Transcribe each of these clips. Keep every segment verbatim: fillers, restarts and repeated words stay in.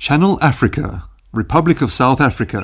Channel Africa, Republic of South Africa.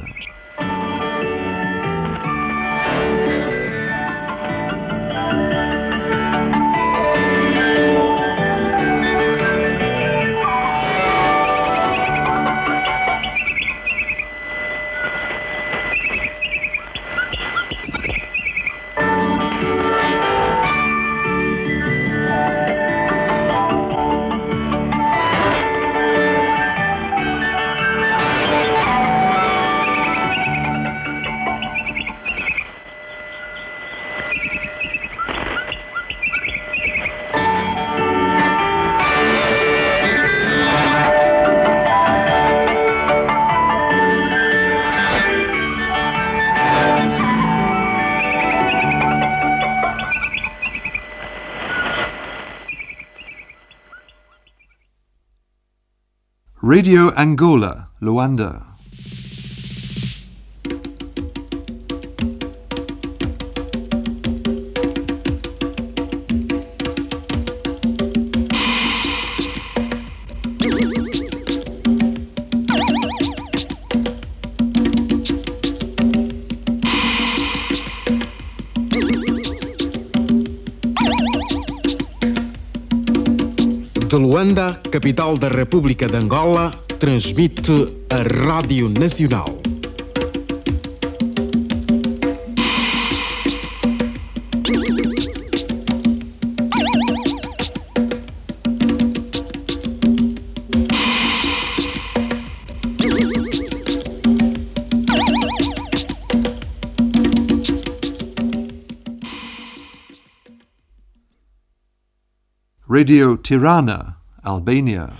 Radio Angola, Luanda. De Luanda, capital da República de Angola, transmite a Rádio Nacional. Radio Tirana, Albania.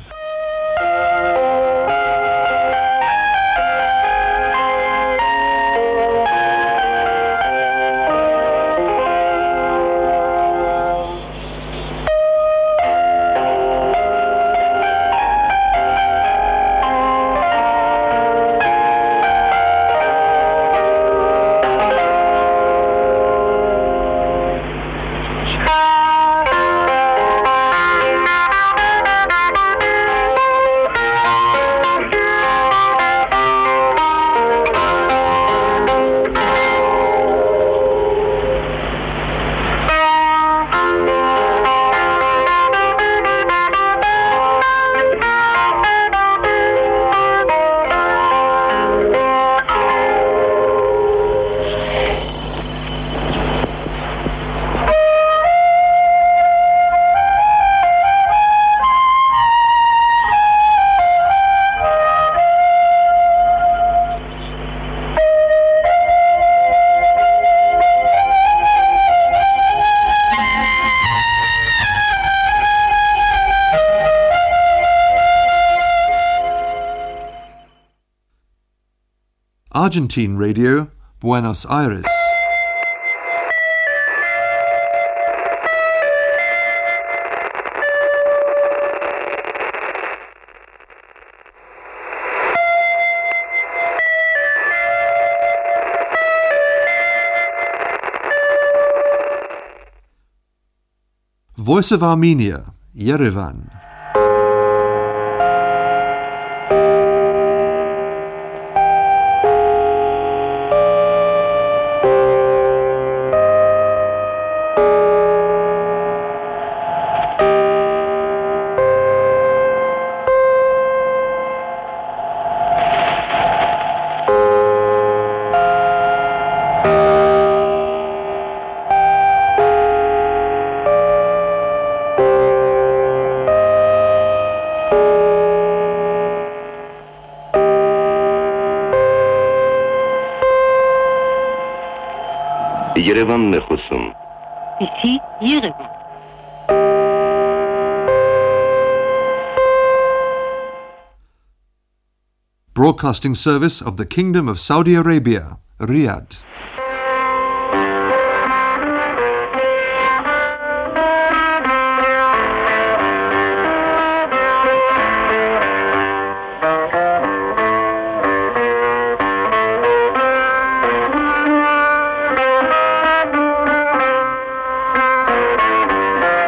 Argentine Radio, Buenos Aires. Voice of Armenia, Yerevan. Yerevan میخوسم. Ici, Yerevan. Broadcasting service of the Kingdom of Saudi Arabia, Riyadh.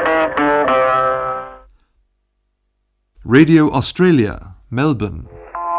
Radio Australia, Melbourne.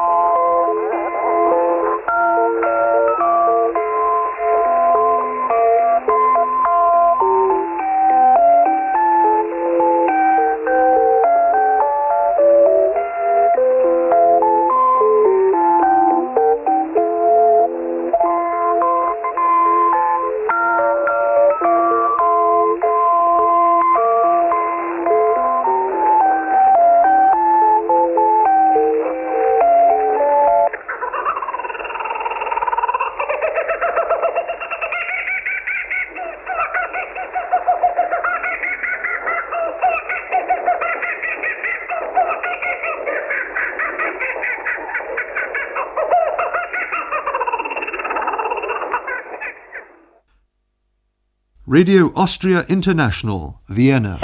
Radio Austria International, Vienna.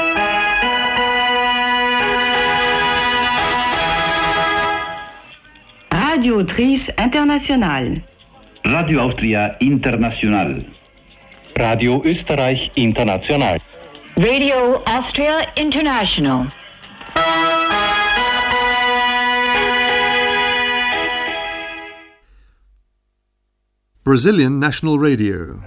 Radio Autriche Internationale. Radio Austria International. Radio Österreich International. Radio Austria International. Brazilian National Radio.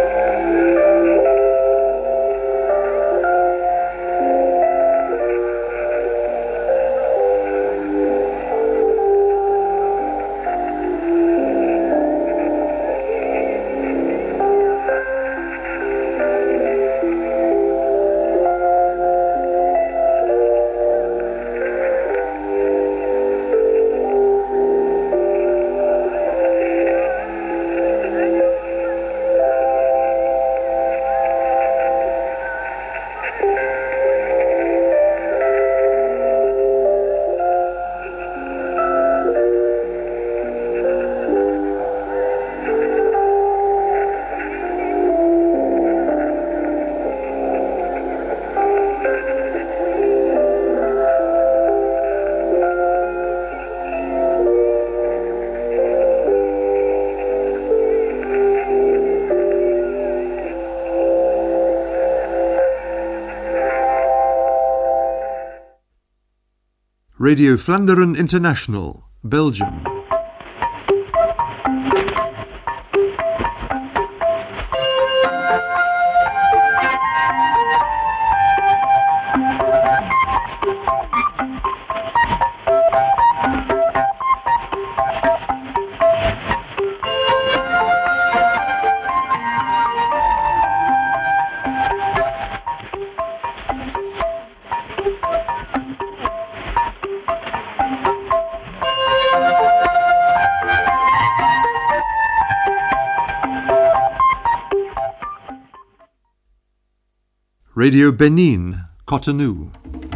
Radio Vlaanderen International, Belgium. Radio Benin, Cotonou.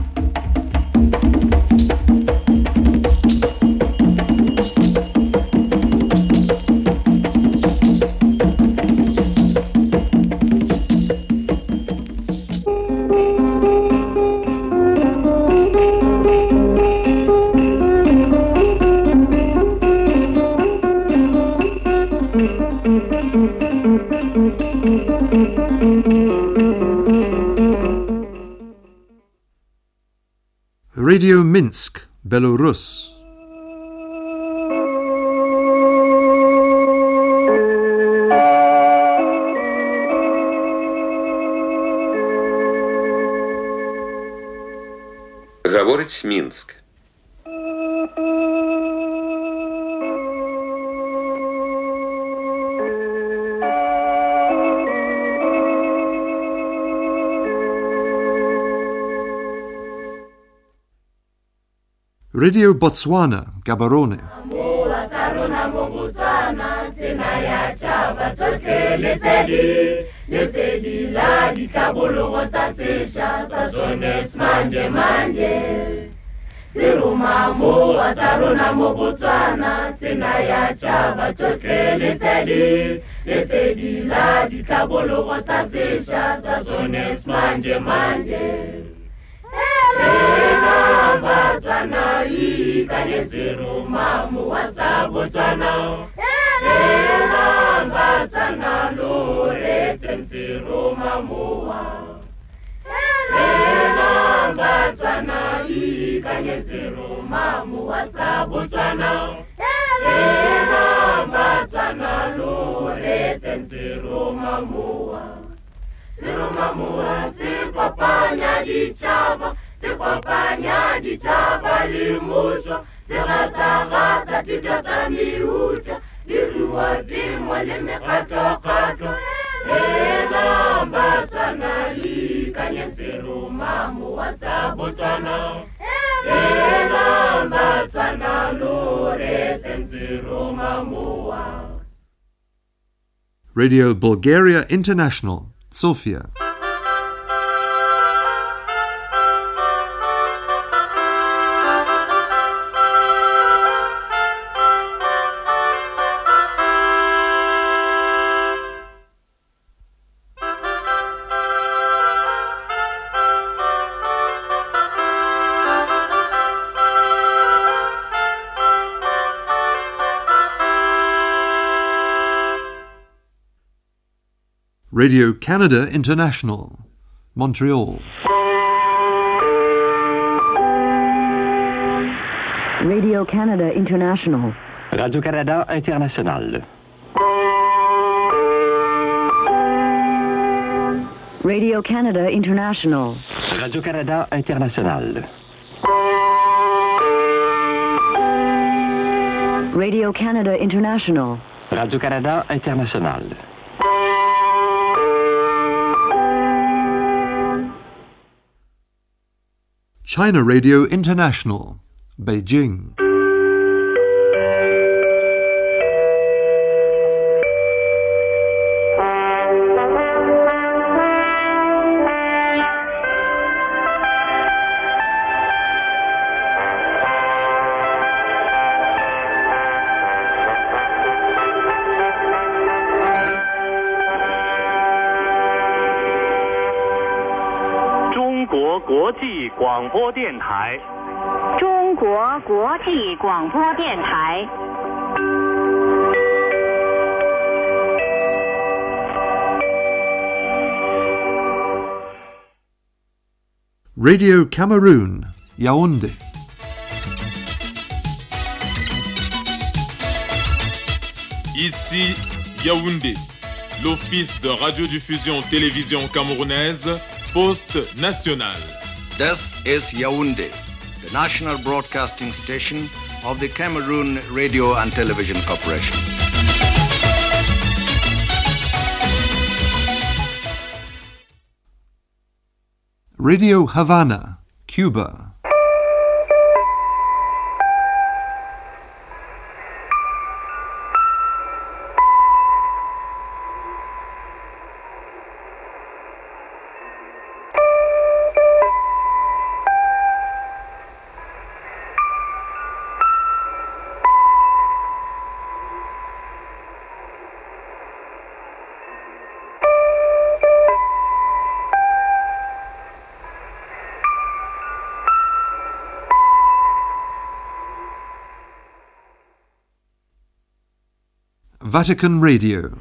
Radio Minsk, Belarus. Говорить Мінськ. Radio Botswana, Gaborone. Botswana ikanye ziru mamu wasa Botswana Ela Botswana lore tensiru mamuwa Ela Botswana ikanye ziru mamu wasa Botswana Ela Botswana lore tensiru mamuwa Siru mamuwa sikopanya dichaba Sikopanya dichaba limusho Sirata-rata tibята miucha Diruwa dimwa limekato-kato Ela Botswana ikanye siru mamu wasa Botswana Ela Botswana lore tensiru mamuwa Radio Bulgaria International, Sofia. Radio Canada International, Montreal. Radio Canada International. Radio-Canada International. Radio Canada International. Radio-Canada International. Radio Canada International. Radio-Canada International. China Radio International, Beijing. Radio Cameroon, Yaoundé. Ici Yaoundé, l'Office de radiodiffusion télévision camerounaise, Poste nationale. This is Yaoundé, the national broadcasting station of the Cameroon Radio and Television Corporation. Radio Havana, Cuba. Vatican Radio.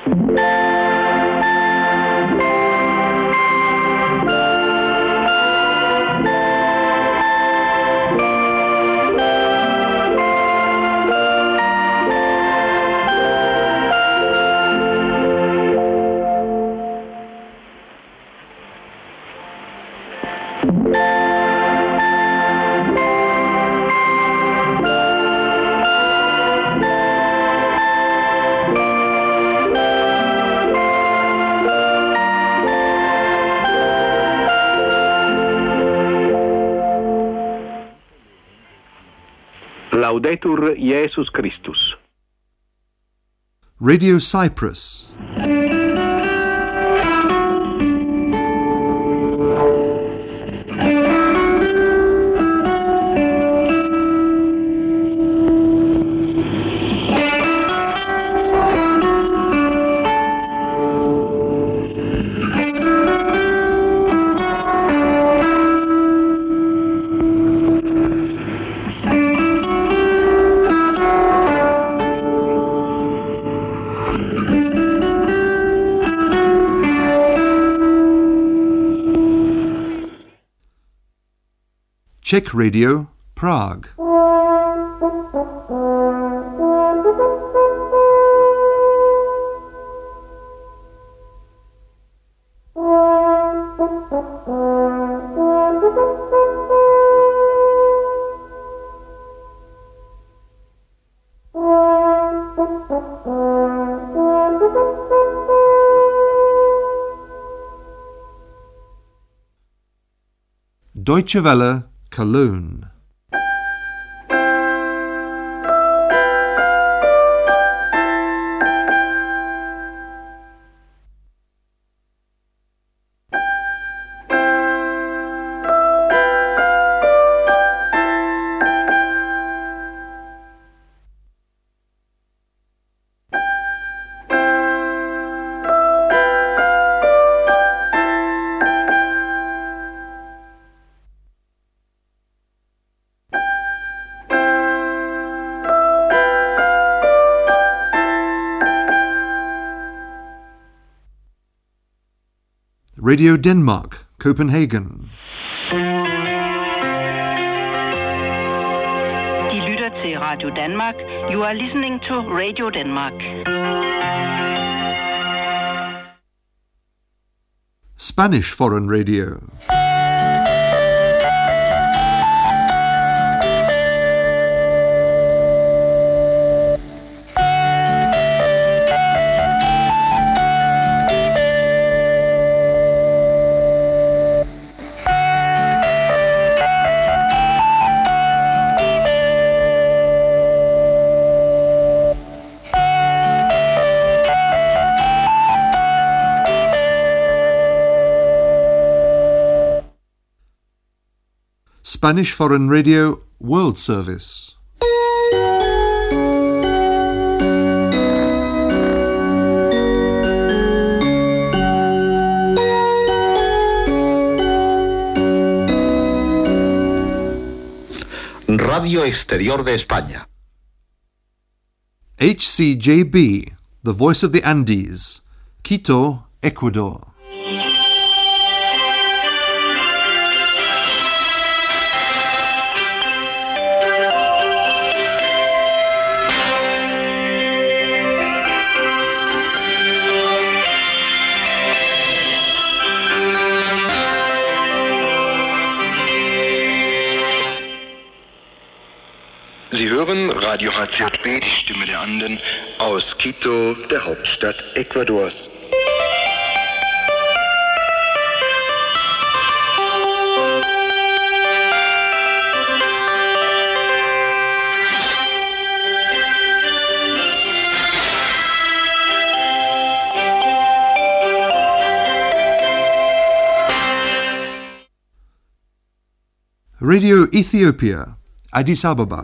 Laudetur Jesus Christus. Radio Cyprus. Czech Radio, Prague. Deutsche Welle, Cologne. Radio Denmark, Copenhagen. De lytter til Radio Danmark. You are listening to Radio Denmark. Spanish Foreign Radio. Spanish Foreign Radio World Service. Radio Exterior de España. H C J B, The Voice of the Andes, Quito, Ecuador. Sie hören Radio H C B, die Stimme der Anden, aus Quito, der Hauptstadt Ecuadors. Radio Ethiopia, Addis Ababa.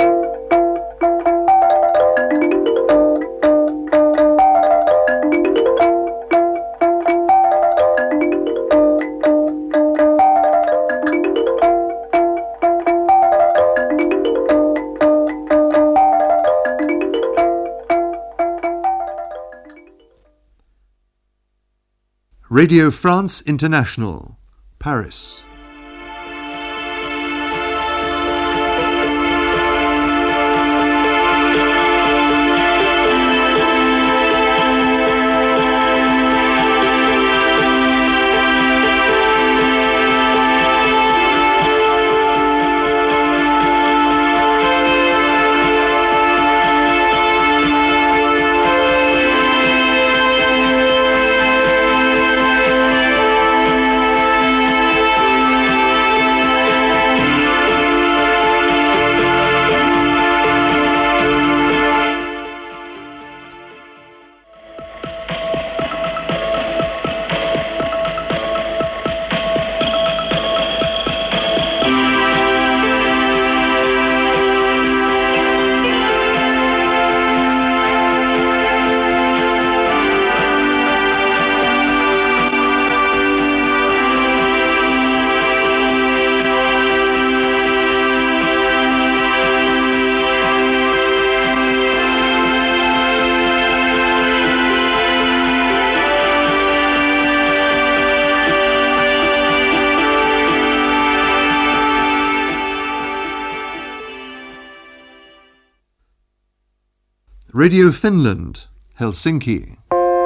Radio France International, Paris. Radio Finland, Helsinki.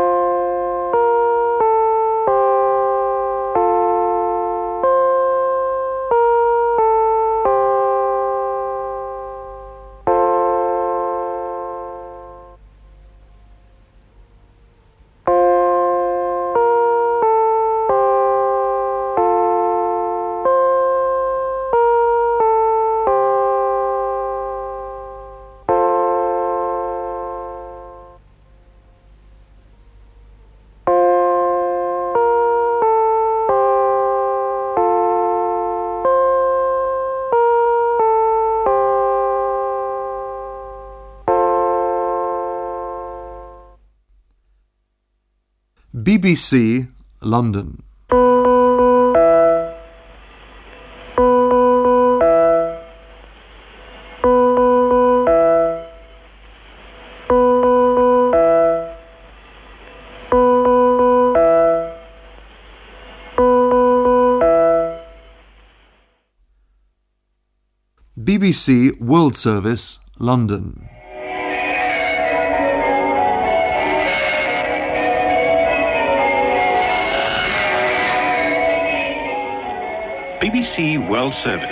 B B C, London. B C World Service, London. B B C World Service.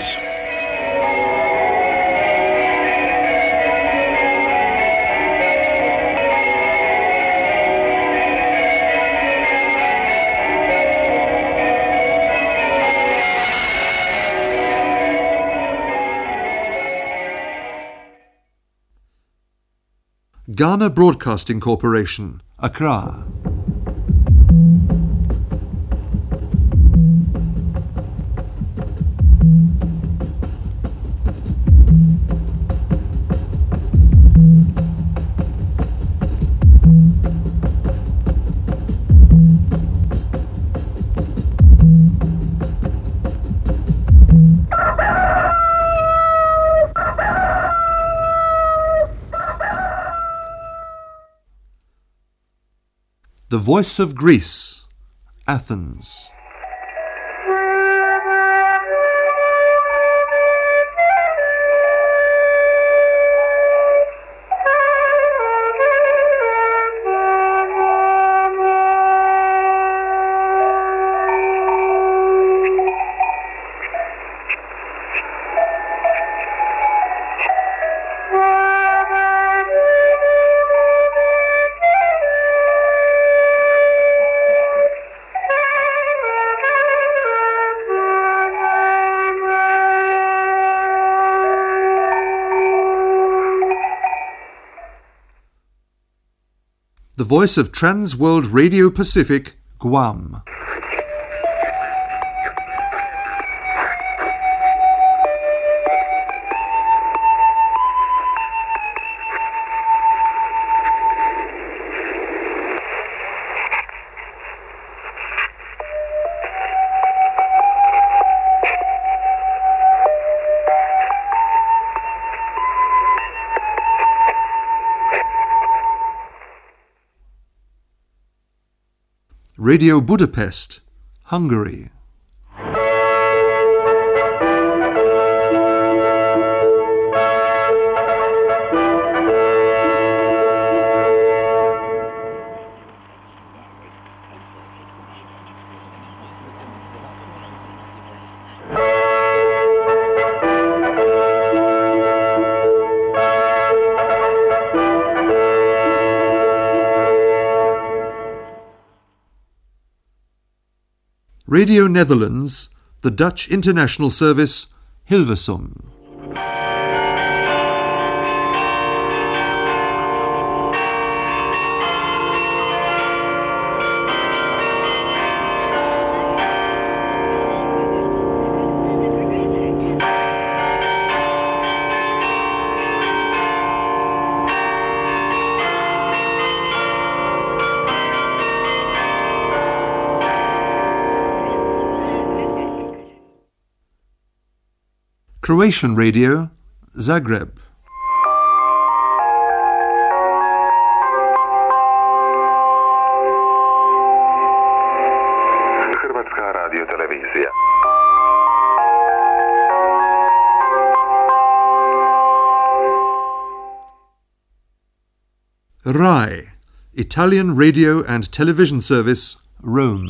Ghana Broadcasting Corporation, Accra. The Voice of Greece, Athens. The voice of Trans World Radio Pacific, Guam. Radio Budapest, Hungary. Radio Netherlands, the Dutch International Service, Hilversum. Croatian Radio, Zagreb. Hrvatska radiotelevizija. RAI, Italian Radio and Television Service, Rome.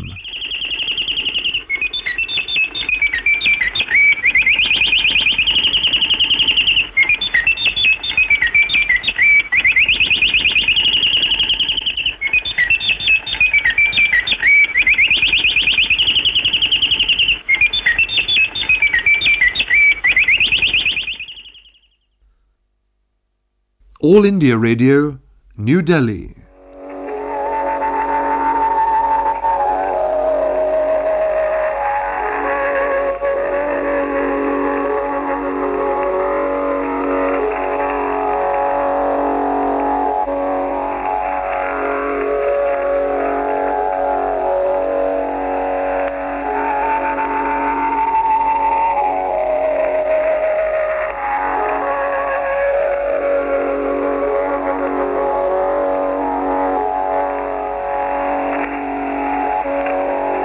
All India Radio, New Delhi.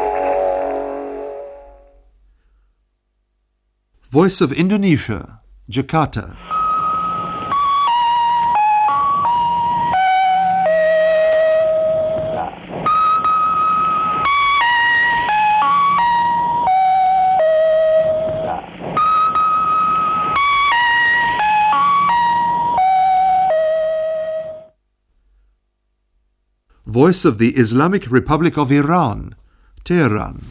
Voice of Indonesia, Jakarta. Voice of the Islamic Republic of Iran, Tehran.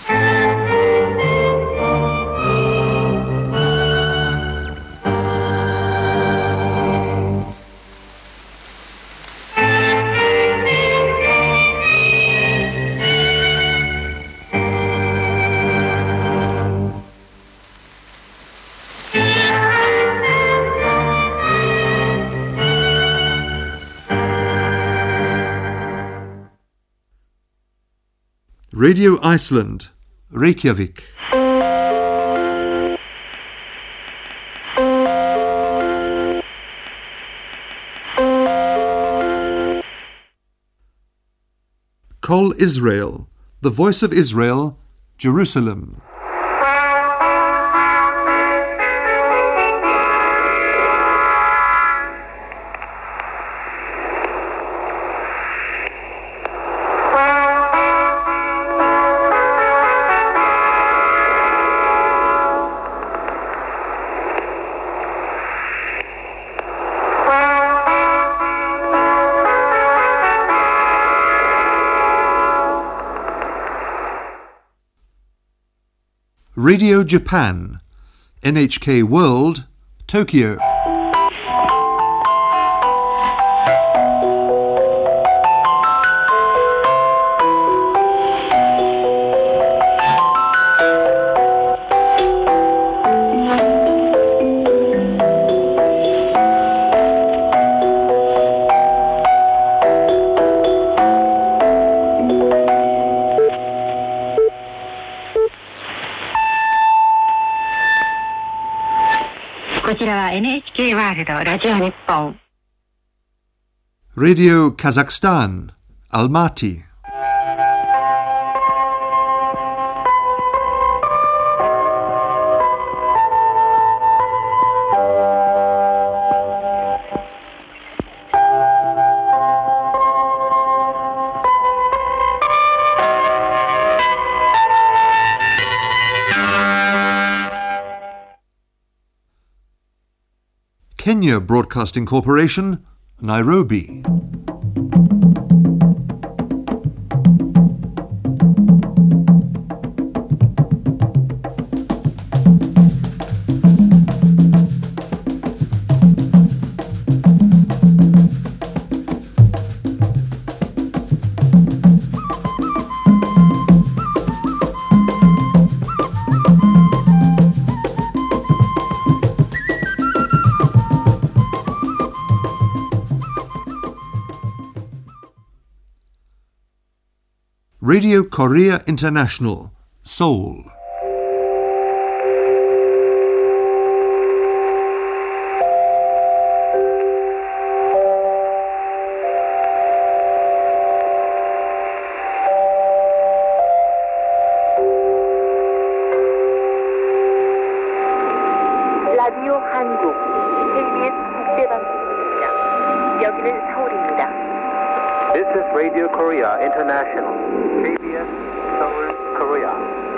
Radio Iceland, Reykjavik. Kol Israel, the Voice of Israel, Jerusalem. Radio Japan, N H K World, Tokyo. Radio Kazakhstan, Almaty. Kenya Broadcasting Corporation, Nairobi. Radio Korea International, Seoul. 라디오 한국, 케이비에스 국제방송입니다. 여기는 서울입니다. This is Radio Korea International, K B S, Seoul, Korea.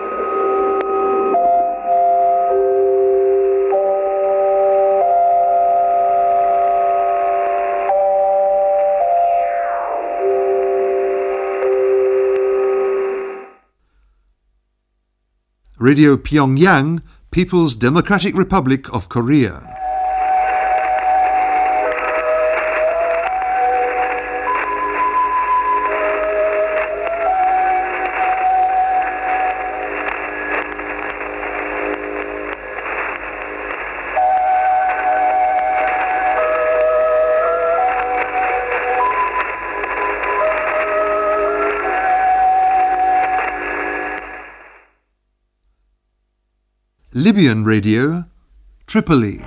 Radio Pyongyang, People's Democratic Republic of Korea. Libyan Radio, Tripoli.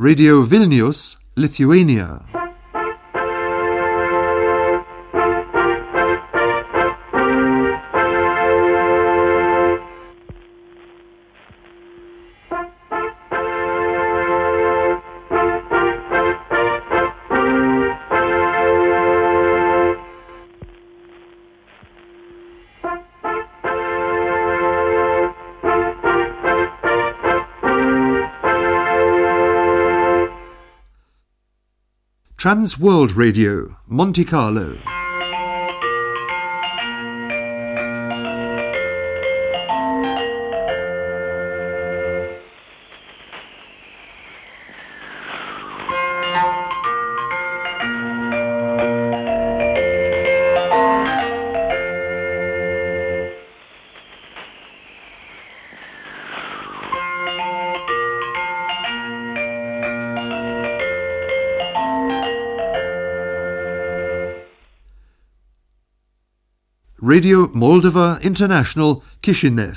Radio Vilnius, Lithuania. Trans World Radio, Monte Carlo. Radio Moldova International, Chisinau.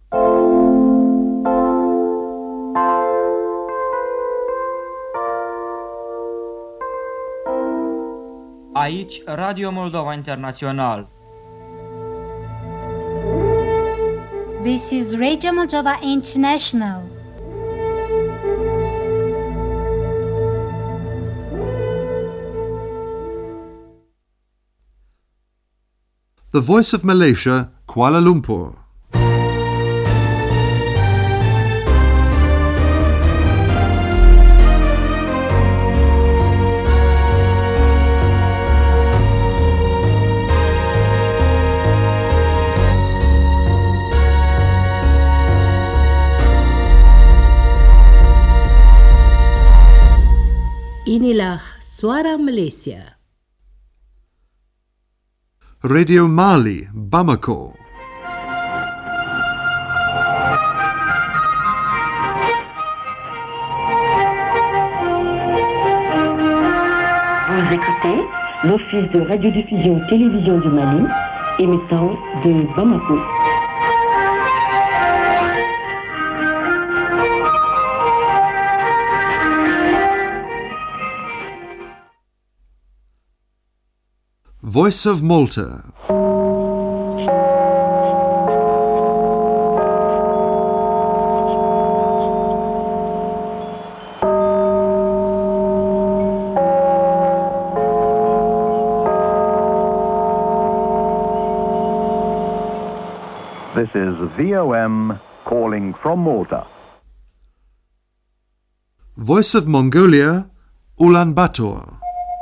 Aici Radio Moldova International. This is Radio Moldova International. The Voice of Malaysia, Kuala Lumpur. Inilah Suara Malaysia. Radio Mali, Bamako. Vous écoutez l'Office de radiodiffusion télévision du Mali, émettant de Bamako. Voice of Malta. This is V O M calling from Malta. Voice of Mongolia, Ulaanbaatar.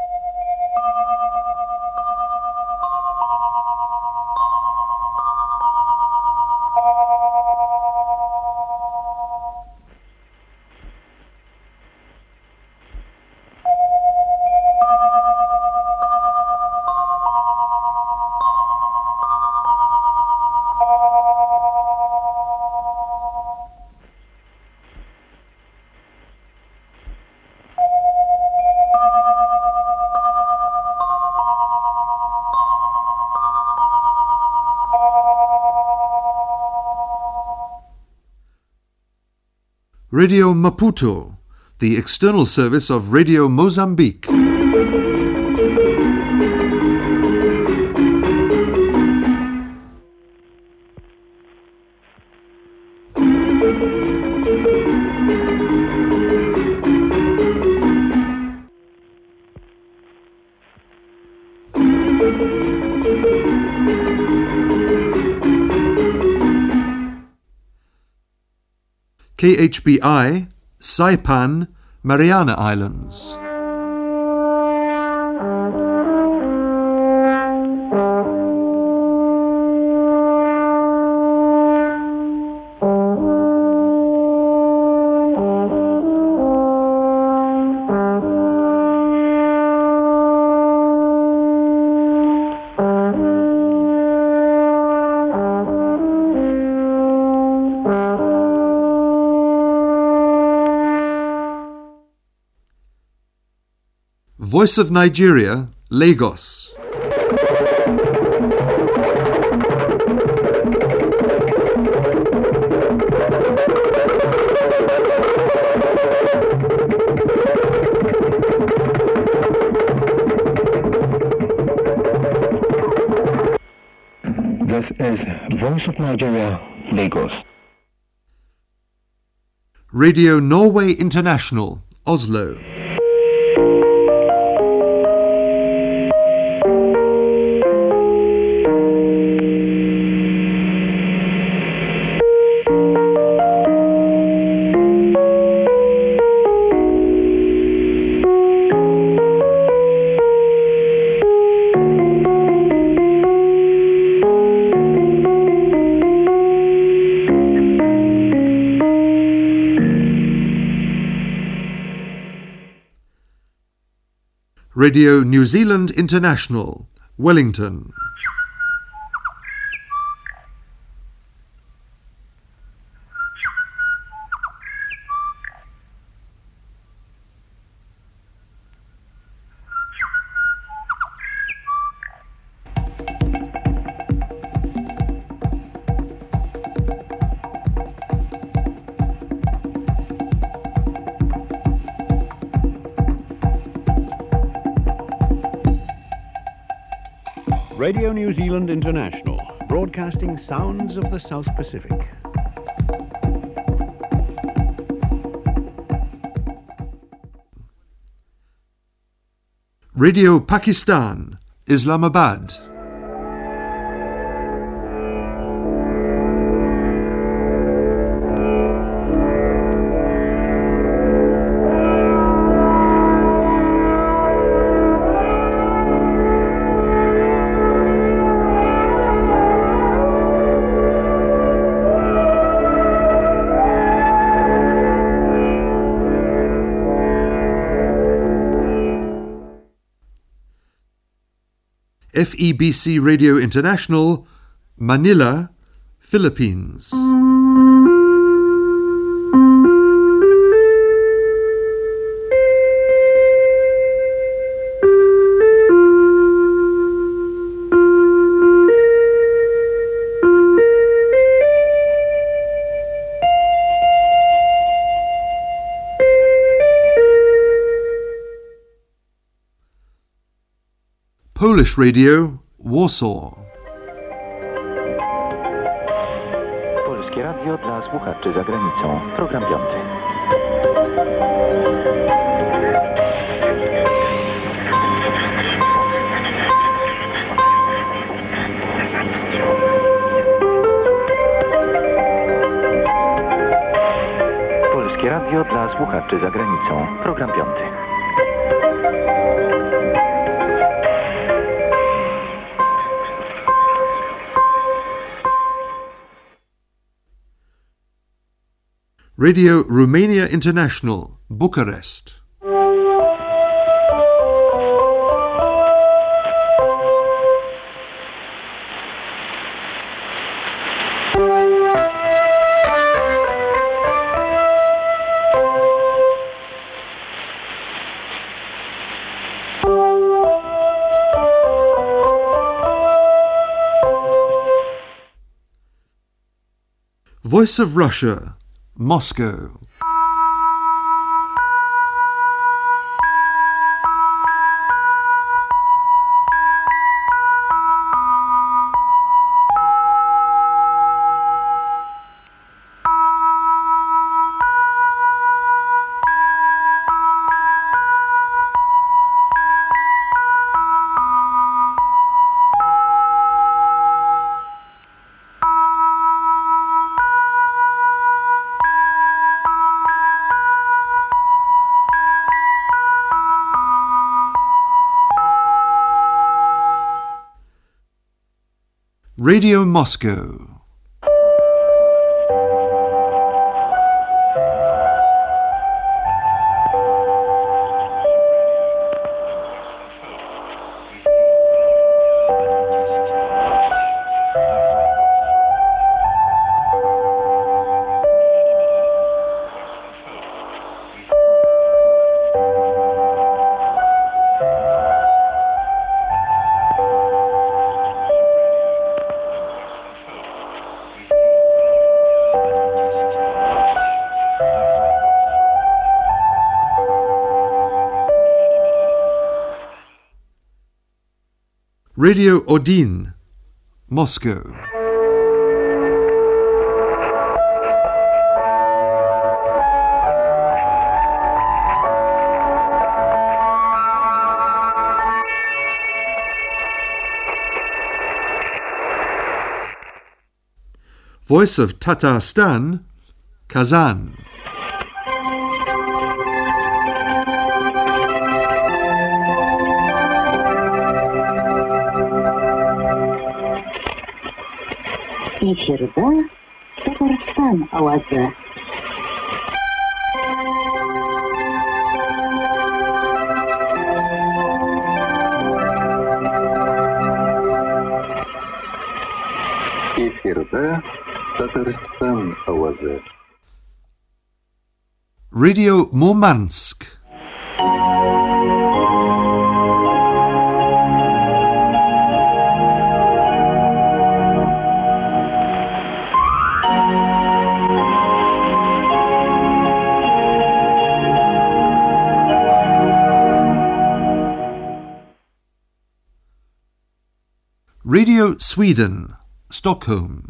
Radio Maputo, the external service of Radio Mozambique. K H B I, Saipan, Mariana Islands. Voice of Nigeria, Lagos. us is Voice of Nigeria, Lagos. Radio Norway International, Oslo. Radio New Zealand International, Wellington. Radio New Zealand International, broadcasting sounds of the South Pacific. Radio Pakistan, Islamabad. F E B C Radio International, Manila, Philippines. Polish Radio, Warsaw. Polskie Radio dla słuchaczy za granicą. Program piąty. Polskie Radio dla słuchaczy za granicą. Program piąty. Radio Romania International, Bucharest. Voice of Russia, Moscow. Radio Moscow. Radio Odin, Moscow. Voice of Tatarstan, Kazan. Эфирда Татарстан авазы. Эфирда Татарстан авазы. Radio Murmansk. Radio Sweden, Stockholm.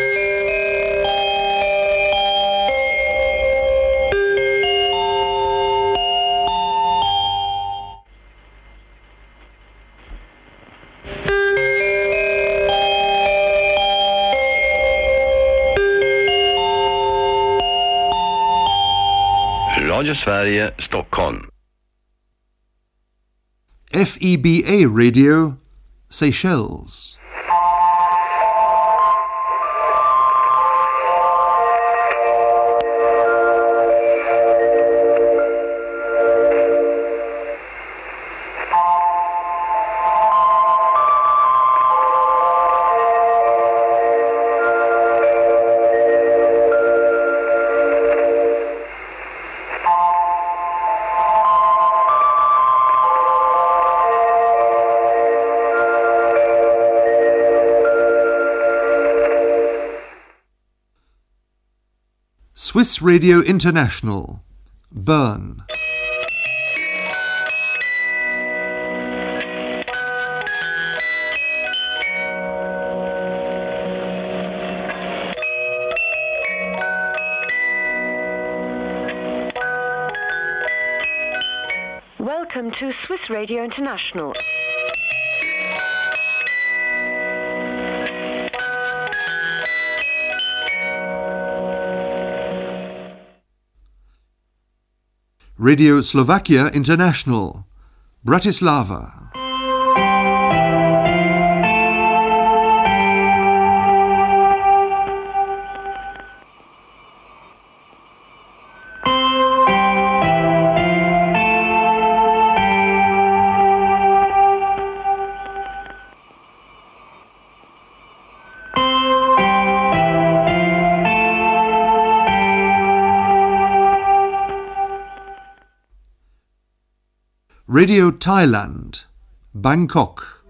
Radio Sverige, Stockholm. F E B A Radio, Seychelles. Swiss Radio International, Bern. Welcome to Swiss Radio International. Radio Slovakia International, Bratislava. Radio Thailand, Bangkok.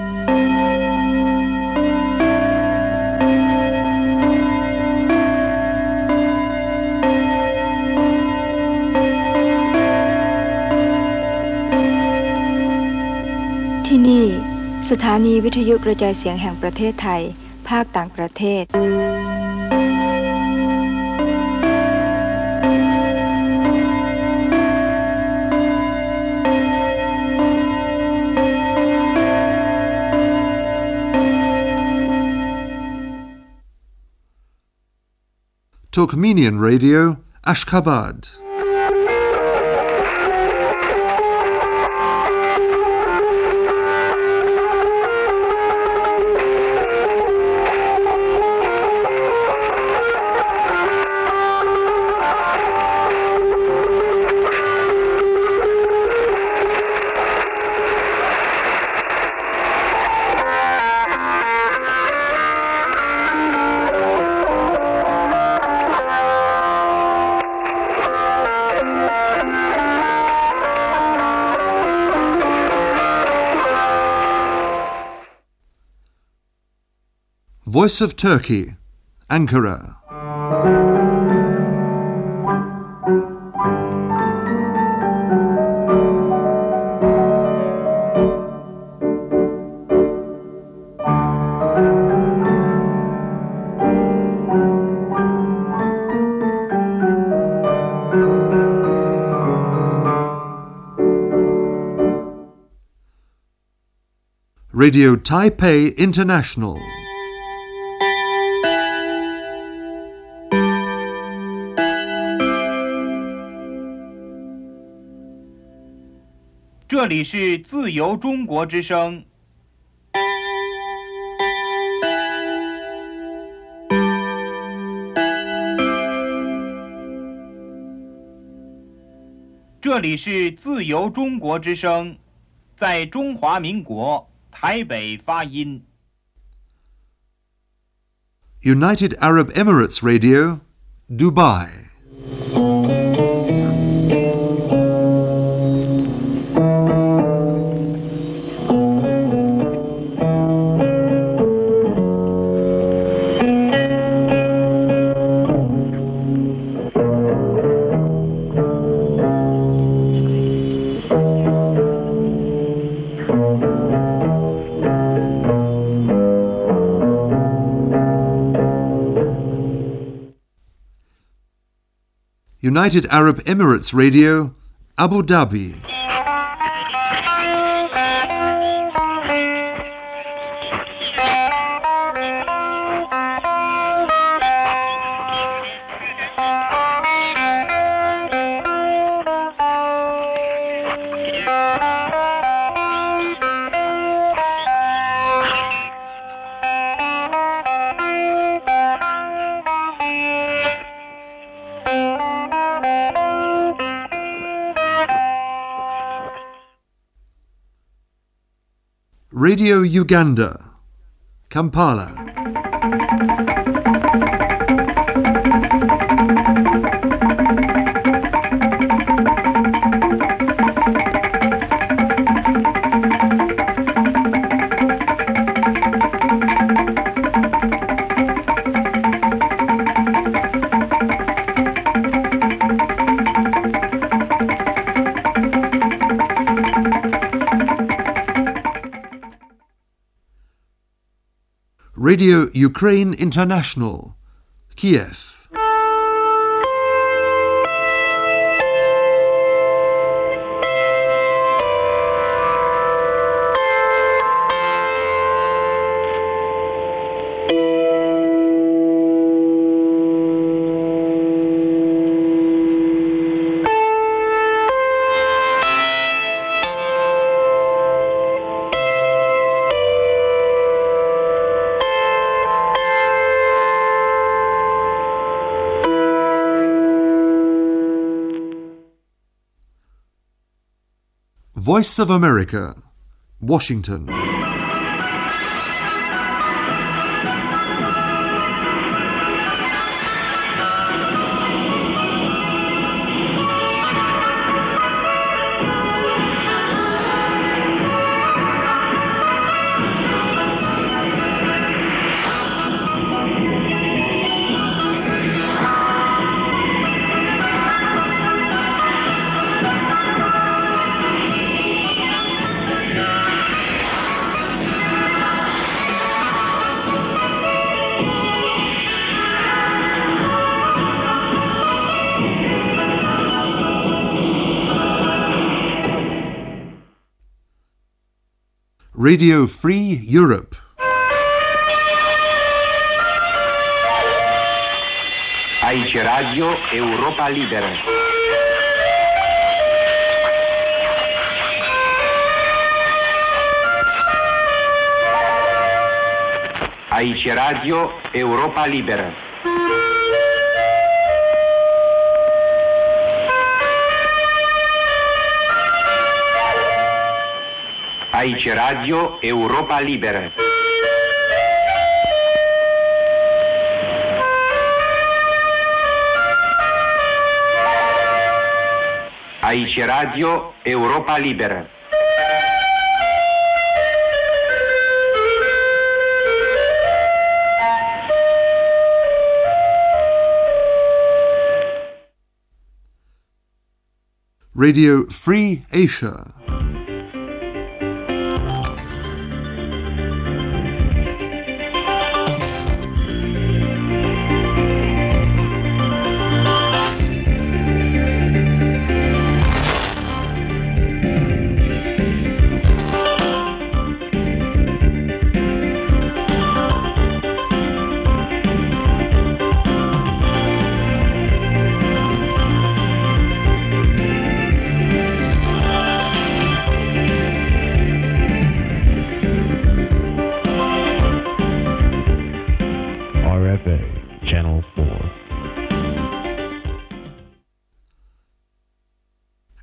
ที่นี่สถานีวิทยุกระจายเสียงแห่งประเทศไทยภาคต่างประเทศ Turkmenian Radio, Ashgabat. Voice of Turkey, Ankara. Radio Taipei International. 这里是自由中国之声。这里是自由中国之声，在中华民国台北发音。 United Arab Emirates Radio, Dubai. United Arab Emirates Radio, Abu Dhabi. Radio Uganda, Kampala. Radio Ukraine International, Kiev. Voice of America, Washington. Radio Free Europe. Aici Radio Europa Liberă. Aici Radio Europa Liberă. Aici Radio Europa Liberă. Aici Radio Europa Liberă. Radio Free Asia.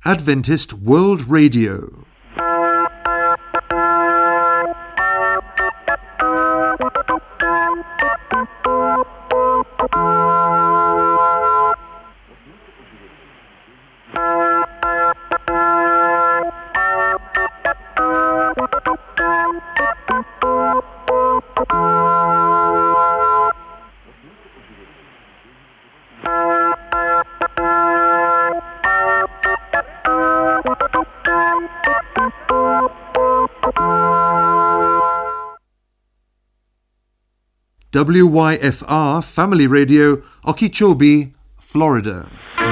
Adventist World Radio. W Y F R Family Radio, Okeechobee, Florida.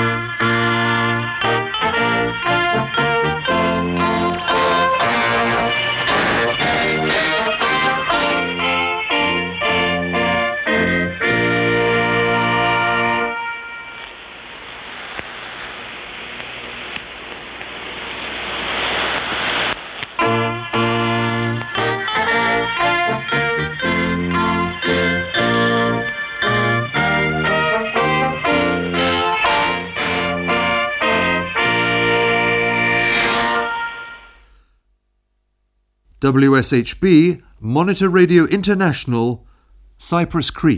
W S H B, Monitor Radio International, Cypress Creek.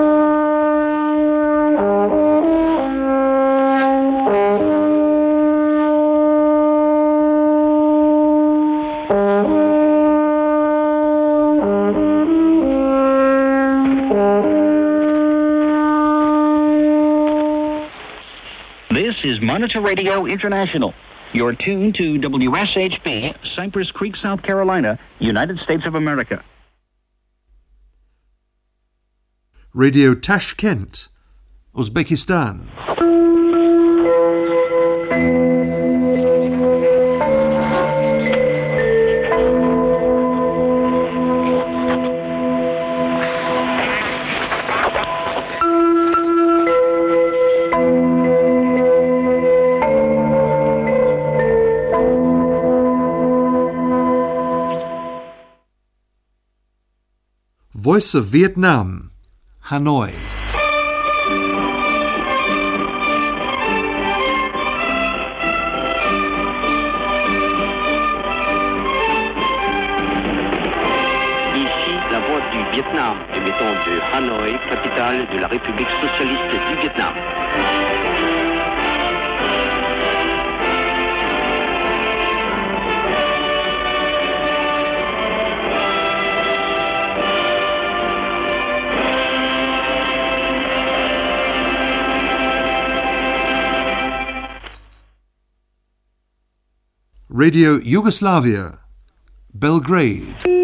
This is Monitor Radio International. You're tuned to W S H B, Cypress Creek, South Carolina, United States of America. Radio Tashkent, Uzbekistan. Voice of Vietnam, Hanoi. Ici, la voix du Vietnam, émettant de Hanoi, capitale de la République socialiste du Vietnam. Radio Yugoslavia, Belgrade.